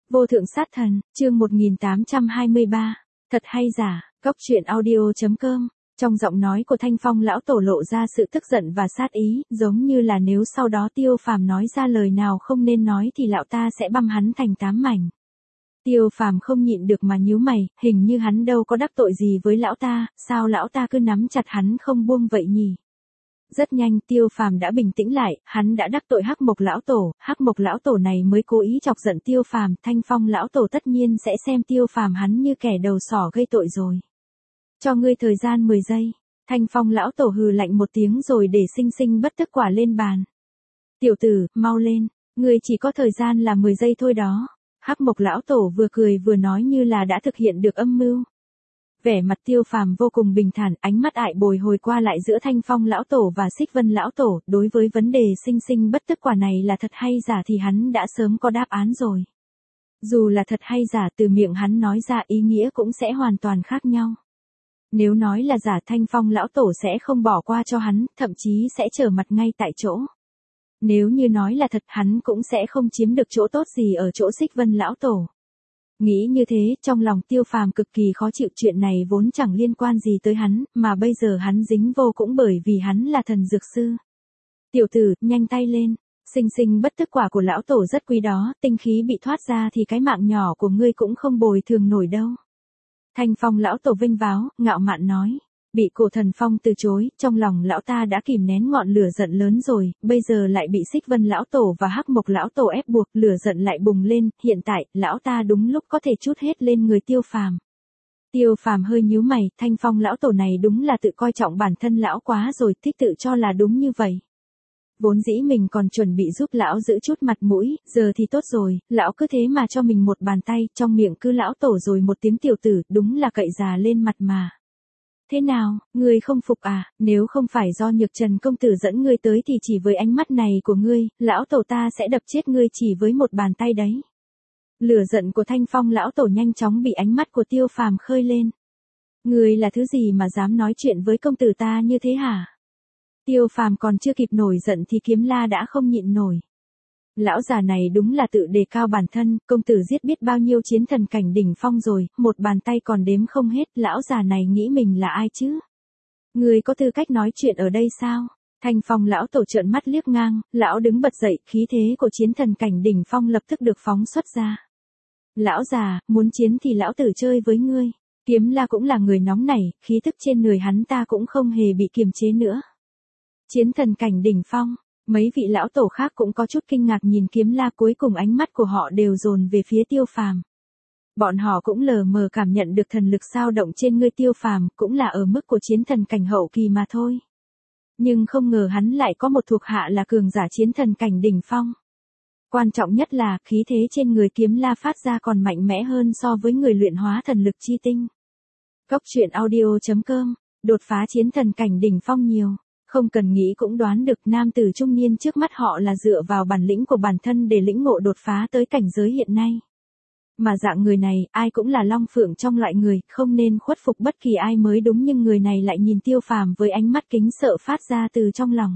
Vô thượng sát thần, chương 1823, thật hay giả, góc truyện audio.com. Trong giọng nói của Thanh Phong lão tổ lộ ra sự tức giận và sát ý, giống như là nếu sau đó Tiêu Phàm nói ra lời nào không nên nói thì lão ta sẽ băm hắn thành 8 mảnh. Tiêu Phàm không nhịn được mà nhíu mày, hình như hắn đâu có đắc tội gì với lão ta, sao lão ta cứ nắm chặt hắn không buông vậy nhỉ? Rất nhanh Tiêu Phàm đã bình tĩnh lại, hắn đã đắc tội Hắc Mộc lão tổ này mới cố ý chọc giận Tiêu Phàm, Thanh Phong lão tổ tất nhiên sẽ xem Tiêu Phàm hắn như kẻ đầu sỏ gây tội rồi. Cho ngươi thời gian 10 giây, Thanh Phong lão tổ hừ lạnh một tiếng rồi để Sinh Sinh bất tức quả lên bàn. Tiểu tử, mau lên, ngươi chỉ có thời gian là 10 giây thôi đó. Hắc Mộc lão tổ vừa cười vừa nói như là đã thực hiện được âm mưu. Vẻ mặt Tiêu Phàm vô cùng bình thản, ánh mắt ại bồi hồi qua lại giữa Thanh Phong lão tổ và Xích Vân lão tổ, đối với vấn đề Sinh Sinh bất tức quả này là thật hay giả thì hắn đã sớm có đáp án rồi. Dù là thật hay giả, từ miệng hắn nói ra ý nghĩa cũng sẽ hoàn toàn khác nhau. Nếu nói là giả, Thanh Phong lão tổ sẽ không bỏ qua cho hắn, thậm chí sẽ trở mặt ngay tại chỗ. Nếu như nói là thật, hắn cũng sẽ không chiếm được chỗ tốt gì ở chỗ Xích Vân lão tổ. Nghĩ như thế, trong lòng Tiêu Phàm cực kỳ khó chịu, chuyện này vốn chẳng liên quan gì tới hắn, mà bây giờ hắn dính vô cũng bởi vì hắn là thần dược sư. Tiểu tử, nhanh tay lên, Sinh Sinh bất tức quả của lão tổ rất quý đó, tinh khí bị thoát ra thì cái mạng nhỏ của ngươi cũng không bồi thường nổi đâu. Thanh Phong lão tổ vênh váo, ngạo mạn nói. Bị Cổ Thần Phong từ chối, trong lòng lão ta đã kìm nén ngọn lửa giận lớn rồi, bây giờ lại bị Xích Vân lão tổ và Hắc Mộc lão tổ ép buộc, lửa giận lại bùng lên, hiện tại, lão ta đúng lúc có thể trút hết lên người Tiêu Phàm. Tiêu Phàm hơi nhíu mày, Thanh Phong lão tổ này đúng là tự coi trọng bản thân lão quá rồi, thích tự cho là đúng như vậy. Vốn dĩ mình còn chuẩn bị giúp lão giữ chút mặt mũi, giờ thì tốt rồi, lão cứ thế mà cho mình một bàn tay, trong miệng cứ lão tổ rồi một tiếng tiểu tử, đúng là cậy già lên mặt mà. Thế nào, ngươi không phục à, nếu không phải do Nhược Trần công tử dẫn ngươi tới thì chỉ với ánh mắt này của ngươi, lão tổ ta sẽ đập chết ngươi chỉ với một bàn tay đấy. Lửa giận của Thanh Phong lão tổ nhanh chóng bị ánh mắt của Tiêu Phàm khơi lên. Ngươi là thứ gì mà dám nói chuyện với công tử ta như thế hả? Tiêu Phàm còn chưa kịp nổi giận thì Kiếm La đã không nhịn nổi. Lão già này đúng là tự đề cao bản thân, công tử giết biết bao nhiêu chiến thần cảnh đỉnh phong rồi, một bàn tay còn đếm không hết, lão già này nghĩ mình là ai chứ? Người có tư cách nói chuyện ở đây sao? Thanh Phong lão tổ trợn mắt liếc ngang, lão đứng bật dậy, khí thế của chiến thần cảnh đỉnh phong lập tức được phóng xuất ra. Lão già, muốn chiến thì lão tử chơi với ngươi. Kiếm La cũng là người nóng nảy, khí tức trên người hắn ta cũng không hề bị kiềm chế nữa. Chiến thần cảnh đỉnh phong. Mấy vị lão tổ khác cũng có chút kinh ngạc nhìn Kiếm La, cuối cùng ánh mắt của họ đều dồn về phía Tiêu Phàm. Bọn họ cũng lờ mờ cảm nhận được thần lực dao động trên người Tiêu Phàm, cũng là ở mức của chiến thần cảnh hậu kỳ mà thôi. Nhưng không ngờ hắn lại có một thuộc hạ là cường giả chiến thần cảnh đỉnh phong. Quan trọng nhất là, khí thế trên người Kiếm La phát ra còn mạnh mẽ hơn so với người luyện hóa thần lực chi tinh. Góc truyện audio.com, đột phá chiến thần cảnh đỉnh phong nhiều. Không cần nghĩ cũng đoán được nam tử trung niên trước mắt họ là dựa vào bản lĩnh của bản thân để lĩnh ngộ đột phá tới cảnh giới hiện nay. Mà dạng người này, ai cũng là long phượng trong loại người, không nên khuất phục bất kỳ ai mới đúng, nhưng người này lại nhìn Tiêu Phàm với ánh mắt kính sợ phát ra từ trong lòng.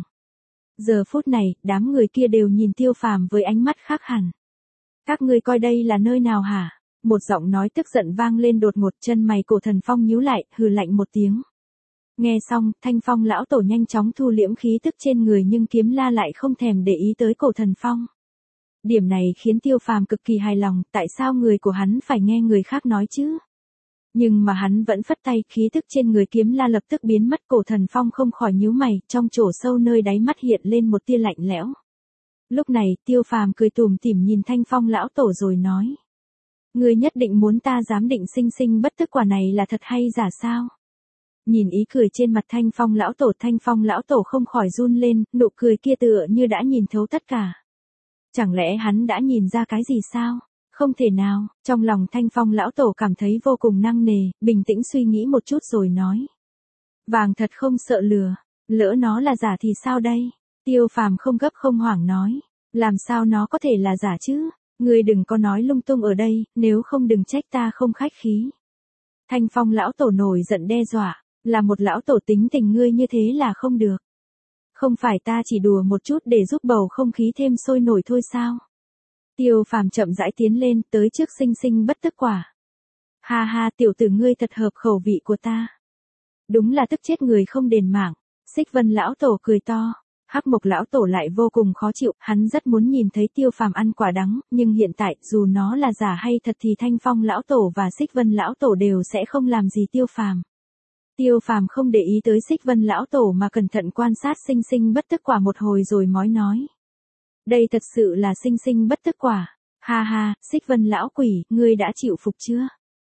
Giờ phút này, đám người kia đều nhìn Tiêu Phàm với ánh mắt khác hẳn. Các ngươi coi đây là nơi nào hả? Một giọng nói tức giận vang lên đột ngột, chân mày Cổ Thần Phong nhíu lại, hừ lạnh một tiếng. Nghe xong, Thanh Phong lão tổ nhanh chóng thu liễm khí tức trên người, nhưng Kiếm La lại không thèm để ý tới Cổ Thần Phong. Điểm này khiến Tiêu Phàm cực kỳ hài lòng, tại sao người của hắn phải nghe người khác nói chứ? Nhưng mà hắn vẫn phất tay, khí tức trên người Kiếm La lập tức biến mất. Cổ Thần Phong không khỏi nhíu mày, trong chỗ sâu nơi đáy mắt hiện lên một tia lạnh lẽo. Lúc này, Tiêu Phàm cười tủm tỉm nhìn Thanh Phong lão tổ rồi nói. Ngươi nhất định muốn ta giám định Sinh Sinh bất tức quả này là thật hay giả sao? Nhìn ý cười trên mặt Thanh Phong lão tổ không khỏi run lên, nụ cười kia tựa như đã nhìn thấu tất cả. Chẳng lẽ hắn đã nhìn ra cái gì sao? Không thể nào, trong lòng Thanh Phong lão tổ cảm thấy vô cùng nặng nề, bình tĩnh suy nghĩ một chút rồi nói. Vàng thật không sợ lừa, lỡ nó là giả thì sao đây? Tiêu Phàm không gấp không hoảng nói. Làm sao nó có thể là giả chứ? Ngươi đừng có nói lung tung ở đây, nếu không đừng trách ta không khách khí. Thanh Phong lão tổ nổi giận đe dọa. Là một lão tổ tính tình ngươi như thế là không được. Không phải ta chỉ đùa một chút để giúp bầu không khí thêm sôi nổi thôi sao? Tiêu Phàm chậm rãi tiến lên, tới trước sinh sinh bất tức quả. Ha ha, tiểu tử ngươi thật hợp khẩu vị của ta. Đúng là tức chết người không đền mạng. Xích Vân lão tổ cười to. Hắc Mộc lão tổ lại vô cùng khó chịu, hắn rất muốn nhìn thấy Tiêu Phàm ăn quả đắng, nhưng hiện tại, dù nó là giả hay thật thì Thanh Phong lão tổ và Xích Vân lão tổ đều sẽ không làm gì Tiêu Phàm. Tiêu Phàm không để ý tới Xích Vân lão tổ mà cẩn thận quan sát sinh sinh bất tức quả một hồi rồi mới nói. Đây thật sự là sinh sinh bất tức quả. Ha ha, Xích Vân lão quỷ, ngươi đã chịu phục chưa?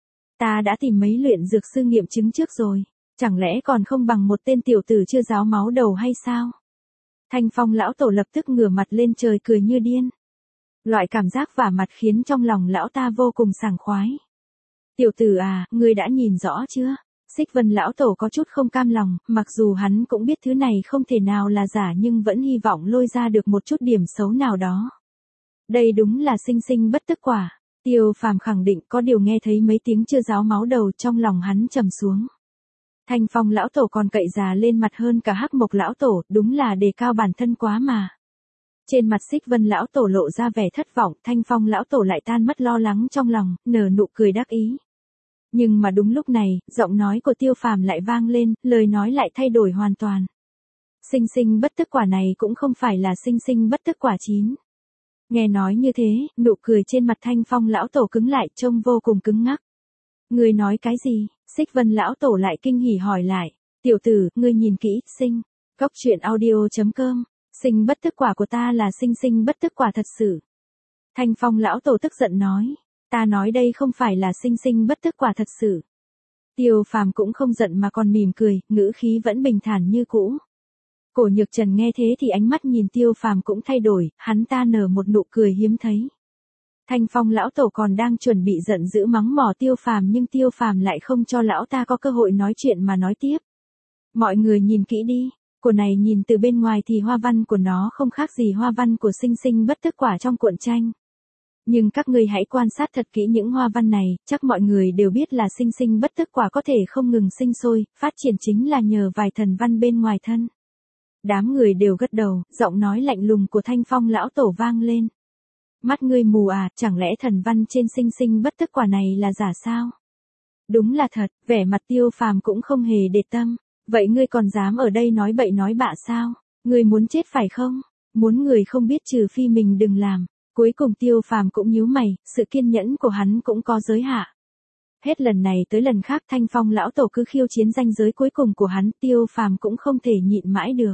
Ta đã tìm mấy luyện dược sư nghiệm chứng trước rồi, chẳng lẽ còn không bằng một tên tiểu tử chưa ráo máu đầu hay sao? Thanh Phong lão tổ lập tức ngửa mặt lên trời cười như điên. Loại cảm giác vả mặt khiến trong lòng lão ta vô cùng sảng khoái. Tiểu tử à, ngươi đã nhìn rõ chưa? Xích Vân lão tổ có chút không cam lòng, mặc dù hắn cũng biết thứ này không thể nào là giả nhưng vẫn hy vọng lôi ra được một chút điểm xấu nào đó. Đây đúng là sinh sinh bất tức quả. Tiêu Phàm khẳng định, có điều nghe thấy mấy tiếng chưa ráo máu đầu trong lòng hắn trầm xuống. Thanh Phong lão tổ còn cậy già lên mặt hơn cả Hắc Mộc lão tổ, đúng là đề cao bản thân quá mà. Trên mặt Xích Vân lão tổ lộ ra vẻ thất vọng, Thanh Phong lão tổ lại tan mất lo lắng trong lòng, nở nụ cười đắc ý. Nhưng mà đúng lúc này, giọng nói của Tiêu Phàm lại vang lên, lời nói lại thay đổi hoàn toàn. Sinh sinh bất tức quả này cũng không phải là sinh sinh bất tức quả chín. Nghe nói như thế, nụ cười trên mặt Thanh Phong lão tổ cứng lại, trông vô cùng cứng ngắc. Ngươi nói cái gì? Xích Vân lão tổ lại kinh hỉ hỏi lại. Tiểu tử, ngươi nhìn kỹ, sinh. Góc truyện audio.com. Sinh bất tức quả của ta là sinh sinh bất tức quả thật sự. Thanh Phong lão tổ tức giận nói. Ta nói đây không phải là sinh sinh bất tức quả thật sự. Tiêu Phàm cũng không giận mà còn mỉm cười, ngữ khí vẫn bình thản như cũ. Cổ Nhược Trần nghe thế thì ánh mắt nhìn Tiêu Phàm cũng thay đổi, hắn ta nở một nụ cười hiếm thấy. Thanh Phong lão tổ còn đang chuẩn bị giận dữ mắng mỏ Tiêu Phàm nhưng Tiêu Phàm lại không cho lão ta có cơ hội nói chuyện mà nói tiếp. Mọi người nhìn kỹ đi, của này nhìn từ bên ngoài thì hoa văn của nó không khác gì hoa văn của sinh sinh bất tức quả trong cuộn tranh. Nhưng các ngươi hãy quan sát thật kỹ những hoa văn này, chắc mọi người đều biết là sinh sinh bất tức quả có thể không ngừng sinh sôi, phát triển chính là nhờ vài thần văn bên ngoài thân. Đám người đều gật đầu, giọng nói lạnh lùng của Thanh Phong lão tổ vang lên. Mắt ngươi mù à, chẳng lẽ thần văn trên sinh sinh bất tức quả này là giả sao? Đúng là thật, vẻ mặt Tiêu Phàm cũng không hề để tâm. Vậy ngươi còn dám ở đây nói bậy nói bạ sao? Ngươi muốn chết phải không? Muốn người không biết trừ phi mình đừng làm. Cuối cùng Tiêu Phàm cũng nhíu mày, sự kiên nhẫn của hắn cũng có giới hạn. Hết lần này tới lần khác Thanh Phong lão tổ cứ khiêu chiến ranh giới cuối cùng của hắn, Tiêu Phàm cũng không thể nhịn mãi được.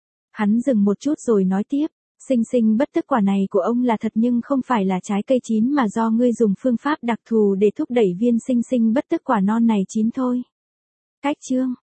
Hắn dừng một chút rồi nói tiếp, sinh sinh bất tức quả này của ông là thật nhưng không phải là trái cây chín mà do ngươi dùng phương pháp đặc thù để thúc đẩy viên sinh sinh bất tức quả non này chín thôi. Cách chương